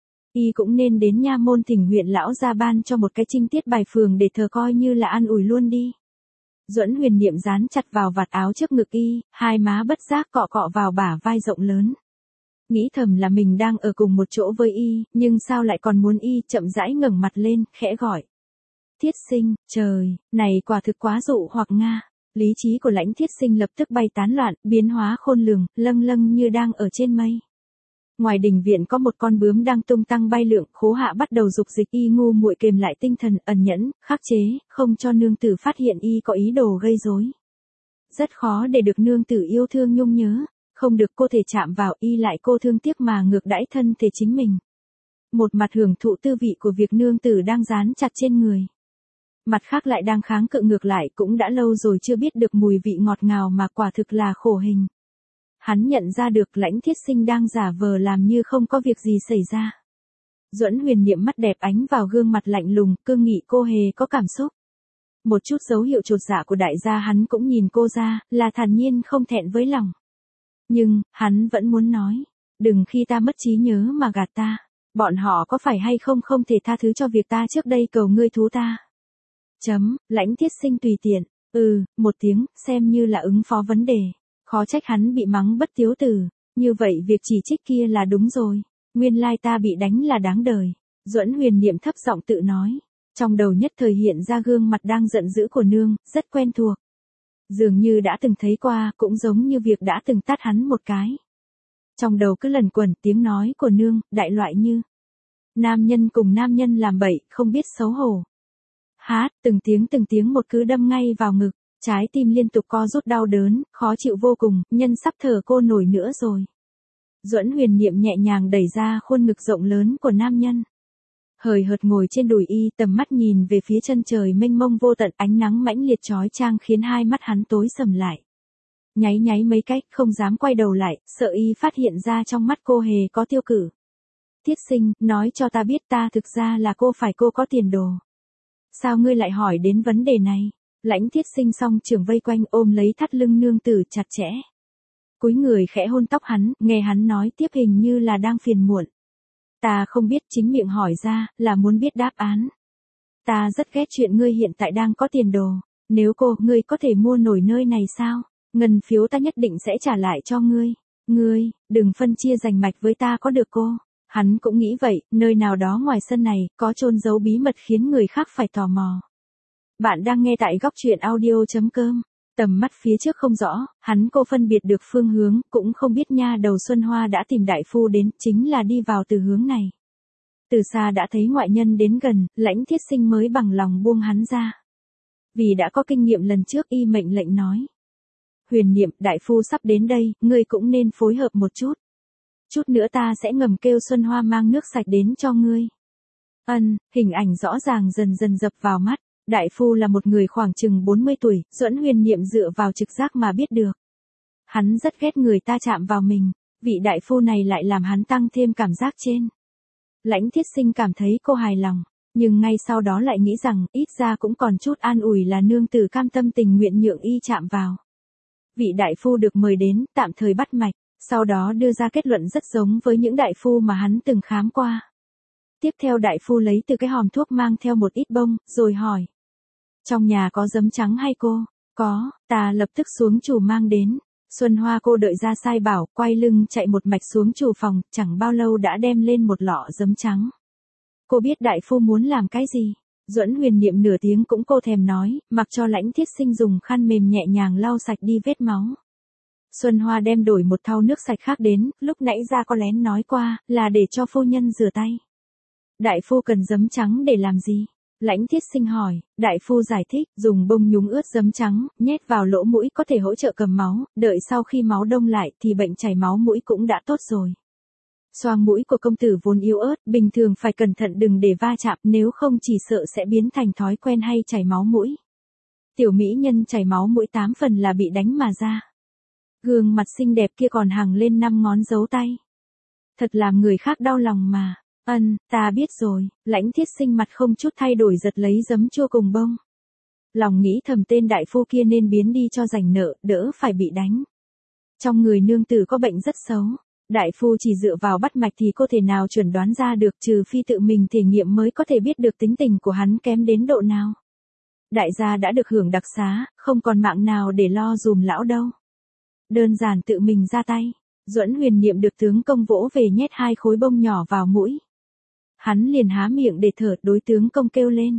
Y cũng nên đến nha môn thỉnh huyện lão ra ban cho một cái trinh tiết bài phường để thờ coi như là an ủi luôn đi. Duẫn Huyền Niệm dán chặt vào vạt áo trước ngực y, hai má bất giác cọ cọ vào bả vai rộng lớn. Nghĩ thầm là mình đang ở cùng một chỗ với y, nhưng sao lại còn muốn y, chậm rãi ngẩng mặt lên, khẽ gọi. Thiết Sinh, trời, này quả thực quá dụ hoặc Nga. Lý trí của Lãnh Thiết Sinh lập tức bay tán loạn, biến hóa khôn lường, lâng lâng như đang ở trên mây. Ngoài đình viện có một con bướm đang tung tăng bay lượn, Khố Hạ bắt đầu dục dịch, y ngu muội kềm lại tinh thần, ẩn nhẫn, khắc chế, không cho nương tử phát hiện y có ý đồ gây rối. Rất khó để được nương tử yêu thương nhung nhớ, không được cô thể chạm vào, y lại cô thương tiếc mà ngược đãi thân thể chính mình. Một mặt hưởng thụ tư vị của việc nương tử đang dán chặt trên người. Mặt khác lại đang kháng cự ngược lại, cũng đã lâu rồi chưa biết được mùi vị ngọt ngào mà quả thực là khổ hình. Hắn nhận ra được Lãnh Thiết Sinh đang giả vờ làm như không có việc gì xảy ra. Duẫn Huyền Niệm mắt đẹp ánh vào gương mặt lạnh lùng, cương nghị cô hề có cảm xúc. Một chút dấu hiệu chột dạ của đại gia hắn cũng nhìn cô ra, là thản nhiên không thẹn với lòng. Nhưng, hắn vẫn muốn nói, đừng khi ta mất trí nhớ mà gạt ta. Bọn họ có phải hay không không thể tha thứ cho việc ta trước đây cầu ngươi thú ta. Lãnh Thiết Sinh tùy tiện, một tiếng, xem như là ứng phó vấn đề. Khó trách hắn bị mắng bất tiếu tử, như vậy việc chỉ trích kia là đúng rồi. Nguyên lai ta bị đánh là đáng đời. Duẫn Huyền Niệm thấp giọng tự nói. Trong đầu nhất thời hiện ra gương mặt đang giận dữ của nương, rất quen thuộc. Dường như đã từng thấy qua, cũng giống như việc đã từng tát hắn một cái. Trong đầu cứ lẩn quẩn tiếng nói của nương, đại loại như. Nam nhân cùng nam nhân làm bậy, không biết xấu hổ. Hát, từng tiếng một cứ đâm ngay vào ngực, trái tim liên tục co rút đau đớn, khó chịu vô cùng, nhân sắp thở cô nổi nữa rồi. Duẫn Huyền Niệm nhẹ nhàng đẩy ra khuôn ngực rộng lớn của nam nhân. Hời hợt ngồi trên đùi y, tầm mắt nhìn về phía chân trời mênh mông vô tận, ánh nắng mãnh liệt chói chang khiến hai mắt hắn tối sầm lại. Nháy nháy mấy cách, không dám quay đầu lại, sợ y phát hiện ra trong mắt cô hề có tiêu cự. Thiết Sinh, nói cho ta biết ta thực ra là cô có tiền đồ. Sao ngươi lại hỏi đến vấn đề này? Lãnh Thiết Sinh song trường vây quanh ôm lấy thắt lưng nương tử chặt chẽ. Cúi người khẽ hôn tóc hắn, nghe hắn nói tiếp hình như là đang phiền muộn. Ta không biết, chính miệng hỏi ra, là muốn biết đáp án. Ta rất ghét chuyện ngươi hiện tại đang có tiền đồ. Nếu ngươi có thể mua nổi nơi này sao? Ngân phiếu ta nhất định sẽ trả lại cho ngươi. Ngươi, đừng phân chia giành mạch với ta có được cô? Hắn cũng nghĩ vậy, nơi nào đó ngoài sân này, có chôn giấu bí mật khiến người khác phải tò mò. Bạn đang nghe tại góc truyện audio.com. Tầm mắt phía trước không rõ, hắn phân biệt được phương hướng, cũng không biết nha đầu Xuân Hoa đã tìm đại phu đến, chính là đi vào từ hướng này. Từ xa đã thấy ngoại nhân đến gần, Lãnh Thiết Sinh mới bằng lòng buông hắn ra. Vì đã có kinh nghiệm lần trước, y mệnh lệnh nói. Huyền Niệm, đại phu sắp đến đây, ngươi cũng nên phối hợp một chút. Chút nữa ta sẽ ngầm kêu Xuân Hoa mang nước sạch đến cho ngươi. Hình ảnh rõ ràng dần dần dập vào mắt. Đại phu là một người khoảng chừng 40 tuổi, Duẫn Huyền Niệm dựa vào trực giác mà biết được. Hắn rất ghét người ta chạm vào mình, vị đại phu này lại làm hắn tăng thêm cảm giác trên. Lãnh Thiết Sinh cảm thấy cô hài lòng, nhưng ngay sau đó lại nghĩ rằng ít ra cũng còn chút an ủi là nương tử cam tâm tình nguyện nhượng y chạm vào. Vị đại phu được mời đến, tạm thời bắt mạch, sau đó đưa ra kết luận rất giống với những đại phu mà hắn từng khám qua. Tiếp theo đại phu lấy từ cái hòm thuốc mang theo một ít bông, rồi hỏi. Trong nhà có giấm trắng hay cô? Có, ta lập tức xuống chủ mang đến. Xuân Hoa cô đợi ra sai bảo, quay lưng chạy một mạch xuống chủ phòng, chẳng bao lâu đã đem lên một lọ giấm trắng. Cô biết đại phu muốn làm cái gì? Duẫn Huyền Niệm nửa tiếng cũng cô thèm nói, mặc cho Lãnh Thiết Sinh dùng khăn mềm nhẹ nhàng lau sạch đi vết máu. Xuân Hoa đem đổi một thau nước sạch khác đến, lúc nãy ra có lén nói qua, là để cho phu nhân rửa tay. Đại phu cần giấm trắng để làm gì? Lãnh Thiết Sinh hỏi, đại phu giải thích, dùng bông nhúng ướt giấm trắng, nhét vào lỗ mũi có thể hỗ trợ cầm máu, đợi sau khi máu đông lại thì bệnh chảy máu mũi cũng đã tốt rồi. Xoang mũi của công tử vốn yếu ớt, bình thường phải cẩn thận đừng để va chạm, nếu không chỉ sợ sẽ biến thành thói quen hay chảy máu mũi. Tiểu mỹ nhân chảy máu mũi 8 phần là bị đánh mà ra. Gương mặt xinh đẹp kia còn hằng lên 5 ngón dấu tay. Thật làm người khác đau lòng mà. Ta biết rồi. Lãnh Thiết Sinh mặt không chút thay đổi giật lấy giấm chua cùng bông. Lòng nghĩ thầm tên đại phu kia nên biến đi cho rảnh nợ, đỡ phải bị đánh. Trong người nương tử có bệnh rất xấu. Đại phu chỉ dựa vào bắt mạch thì cô thể nào chuẩn đoán ra được, trừ phi tự mình thể nghiệm mới có thể biết được tính tình của hắn kém đến độ nào. Đại gia đã được hưởng đặc xá, không còn mạng nào để lo dùm lão đâu. Đơn giản tự mình ra tay. Duẫn Huyền Niệm được tướng công vỗ về nhét 2 khối bông nhỏ vào mũi. Hắn liền há miệng để thở, đối tướng công kêu lên.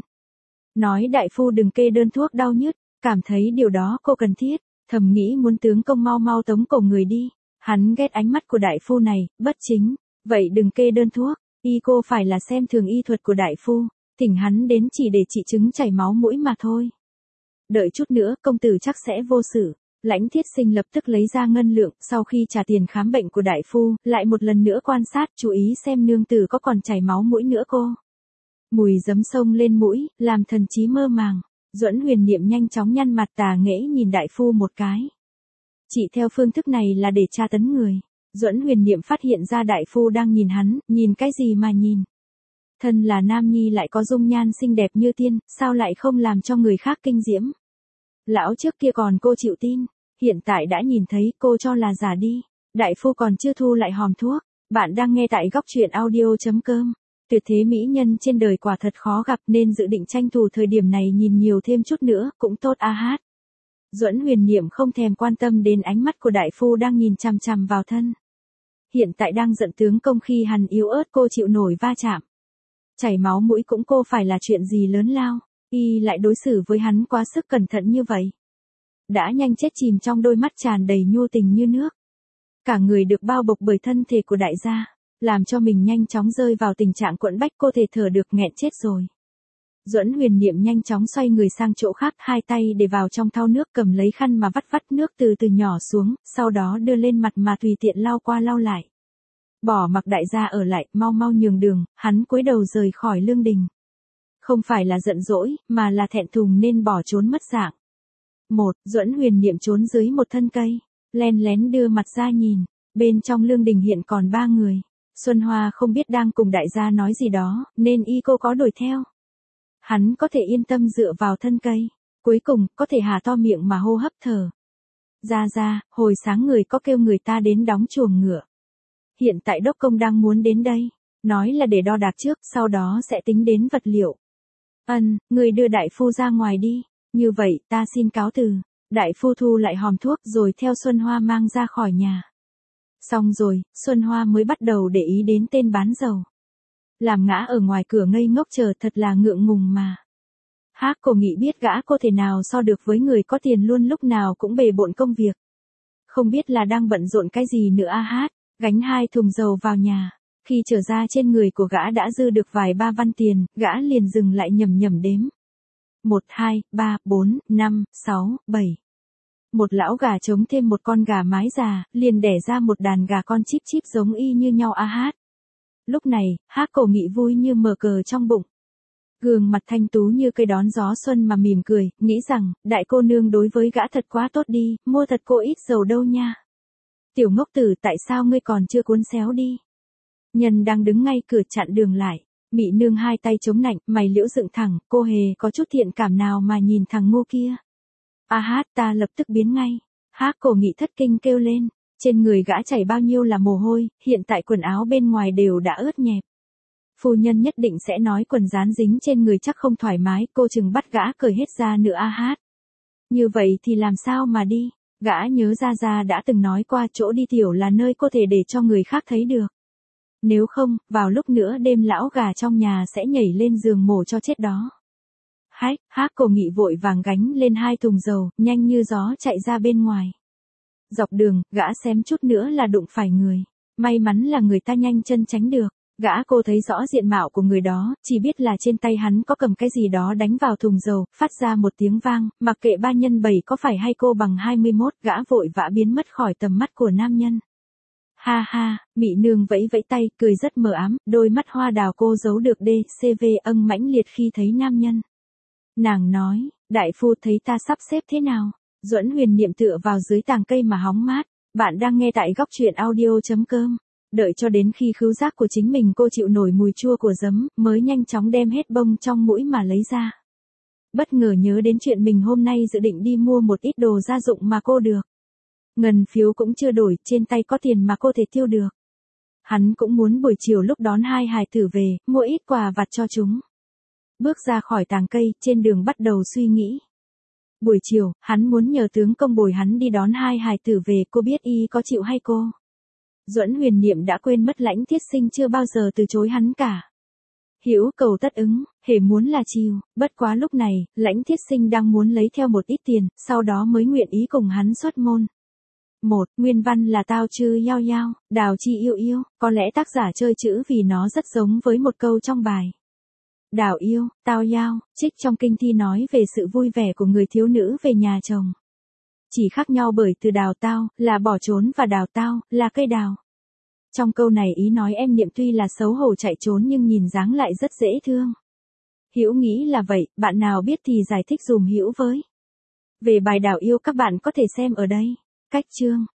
Nói đại phu đừng kê đơn thuốc đau nhức, cảm thấy điều đó cô cần thiết, thầm nghĩ muốn tướng công mau mau tống cổ người đi. Hắn ghét ánh mắt của đại phu này, bất chính, vậy đừng kê đơn thuốc, cô phải là xem thường y thuật của đại phu, thỉnh hắn đến chỉ để trị chứng chảy máu mũi mà thôi. Đợi chút nữa công tử chắc sẽ vô sự. Lãnh Thiết Sinh lập tức lấy ra ngân lượng, sau khi trả tiền khám bệnh của đại phu, lại một lần nữa quan sát, chú ý xem nương tử có còn chảy máu mũi nữa cô. Mùi giấm xông lên mũi, làm thần trí mơ màng. Duẫn Huyền Niệm nhanh chóng nhăn mặt tà nghễ nhìn đại phu một cái. Chỉ theo phương thức này là để tra tấn người. Duẫn Huyền Niệm phát hiện ra đại phu đang nhìn hắn, nhìn cái gì mà nhìn. Thân là nam nhi lại có dung nhan xinh đẹp như tiên, sao lại không làm cho người khác kinh diễm. Lão trước kia còn cô chịu tin, hiện tại đã nhìn thấy cô cho là giả đi. Đại phu còn chưa thu lại hòm thuốc. Bạn đang nghe tại góc truyện audio.com. Tuyệt thế mỹ nhân trên đời quả thật khó gặp nên dự định tranh thủ thời điểm này nhìn nhiều thêm chút nữa, cũng tốt a hát. Duẫn Huyền Niệm không thèm quan tâm đến ánh mắt của đại phu đang nhìn chằm chằm vào thân. Hiện tại đang giận tướng công khi hắn yếu ớt cô chịu nổi va chạm. Chảy máu mũi cũng cô phải là chuyện gì lớn lao, y lại đối xử với hắn quá sức cẩn thận như vậy. Đã nhanh chết chìm trong đôi mắt tràn đầy nhu tình như nước. Cả người được bao bọc bởi thân thể của đại gia, làm cho mình nhanh chóng rơi vào tình trạng quẫn bách, cô thể thở được nghẹn chết rồi. Duẫn Huyền Niệm nhanh chóng xoay người sang chỗ khác, 2 tay để vào trong thau nước, cầm lấy khăn mà vắt nước từ từ nhỏ xuống, sau đó đưa lên mặt mà tùy tiện lau qua lau lại. Bỏ mặc đại gia ở lại, mau mau nhường đường, hắn cúi đầu rời khỏi lương đình. Không phải là giận dỗi, mà là thẹn thùng nên bỏ trốn mất dạng. Duẫn Huyền Niệm trốn dưới một thân cây, len lén đưa mặt ra nhìn, bên trong lương đình hiện còn 3 người. Xuân Hoa không biết đang cùng đại gia nói gì đó, nên cô có đuổi theo. Hắn có thể yên tâm dựa vào thân cây, cuối cùng có thể hà to miệng mà hô hấp thở. Ra, hồi sáng người có kêu người ta đến đóng chuồng ngựa. Hiện tại đốc công đang muốn đến đây, nói là để đo đạc trước, sau đó sẽ tính đến vật liệu. Người đưa đại phu ra ngoài đi, như vậy ta xin cáo từ. Đại phu thu lại hòm thuốc rồi theo Xuân Hoa mang ra khỏi nhà. Xong rồi, Xuân Hoa mới bắt đầu để ý đến tên bán dầu. Làm ngã ở ngoài cửa ngây ngốc chờ thật là ngượng ngùng mà. Hắc Cổ Nghị biết gã cô thể nào so được với người có tiền luôn lúc nào cũng bề bộn công việc. Không biết là đang bận rộn cái gì nữa gánh 2 thùng dầu vào nhà. Khi trở ra trên người của gã đã dư được vài ba văn tiền, gã liền dừng lại nhẩm đếm. 1, 2, 3, 4, 5, 6, 7. Một lão gà trống thêm một con gà mái già, liền đẻ ra một đàn gà con chíp chíp giống y như nhau Lúc này, Hắc Cổ Nghị vui như mở cờ trong bụng. Gương mặt thanh tú như cây đón gió xuân mà mỉm cười, nghĩ rằng, đại cô nương đối với gã thật quá tốt đi, mua thật cô ít dầu đâu nha. Tiểu ngốc tử, tại sao ngươi còn chưa cuốn xéo đi? Nhân đang đứng ngay cửa chặn đường lại. Mị nương hai tay chống nạnh, mày liễu dựng thẳng, cô hề có chút thiện cảm nào mà nhìn thằng ngu kia. Ta lập tức biến ngay. Hắc Cổ Nghị thất kinh kêu lên. Trên người gã chảy bao nhiêu là mồ hôi, hiện tại quần áo bên ngoài đều đã ướt nhẹp. Phu nhân nhất định sẽ nói quần dán dính trên người chắc không thoải mái, cô chừng bắt gã cởi hết ra nữa Như vậy thì làm sao mà đi? Gã nhớ ra đã từng nói qua chỗ đi tiểu là nơi có thể để cho người khác thấy được. Nếu không, vào lúc nữa đêm lão gà trong nhà sẽ nhảy lên giường mổ cho chết đó. Hắc Cổ Nghị vội vàng gánh lên 2 thùng dầu, nhanh như gió chạy ra bên ngoài. Dọc đường, gã xém chút nữa là đụng phải người. May mắn là người ta nhanh chân tránh được. Gã cô thấy rõ diện mạo của người đó, chỉ biết là trên tay hắn có cầm cái gì đó đánh vào thùng dầu, phát ra một tiếng vang, mặc kệ 3x7 có phải hay cô bằng 21, gã vội vã biến mất khỏi tầm mắt của nam nhân. Mị nương vẫy vẫy tay, cười rất mờ ám, đôi mắt hoa đào cô giấu được DCV âng mãnh liệt khi thấy nam nhân. Nàng nói, đại phu thấy ta sắp xếp thế nào? Duẫn Huyền Niệm tựa vào dưới tàng cây mà hóng mát. Bạn đang nghe tại góc truyện audio.com. Đợi cho đến khi khứu giác của chính mình cô chịu nổi mùi chua của giấm, mới nhanh chóng đem hết bông trong mũi mà lấy ra. Bất ngờ nhớ đến chuyện mình hôm nay dự định đi mua một ít đồ gia dụng mà cô được. Ngân phiếu cũng chưa đổi, trên tay có tiền mà cô thể tiêu được. Hắn cũng muốn buổi chiều lúc đón 2 hài tử về, mua ít quà vặt cho chúng. Bước ra khỏi tàng cây, trên đường bắt đầu suy nghĩ. Buổi chiều, hắn muốn nhờ tướng công bồi hắn đi đón 2 hài tử về, cô biết y có chịu hay cô? Duẫn Huyền Niệm đã quên mất Lãnh Thiết Sinh chưa bao giờ từ chối hắn cả. Hữu cầu tất ứng, hễ muốn là chiều, bất quá lúc này, Lãnh Thiết Sinh đang muốn lấy theo một ít tiền, sau đó mới nguyện ý cùng hắn xuất môn. Nguyên văn là tao chư yao yao, đào chi yêu yêu, có lẽ tác giả chơi chữ vì nó rất giống với một câu trong bài. Đào yêu, tao yao, trích trong kinh thi nói về sự vui vẻ của người thiếu nữ về nhà chồng. Chỉ khác nhau bởi từ đào tao, là bỏ trốn và đào tao, là cây đào. Trong câu này ý nói em Niệm tuy là xấu hổ chạy trốn nhưng nhìn dáng lại rất dễ thương. Hữu nghĩ là vậy, bạn nào biết thì giải thích dùm Hữu với. Về bài đào yêu các bạn có thể xem ở đây. Cách chương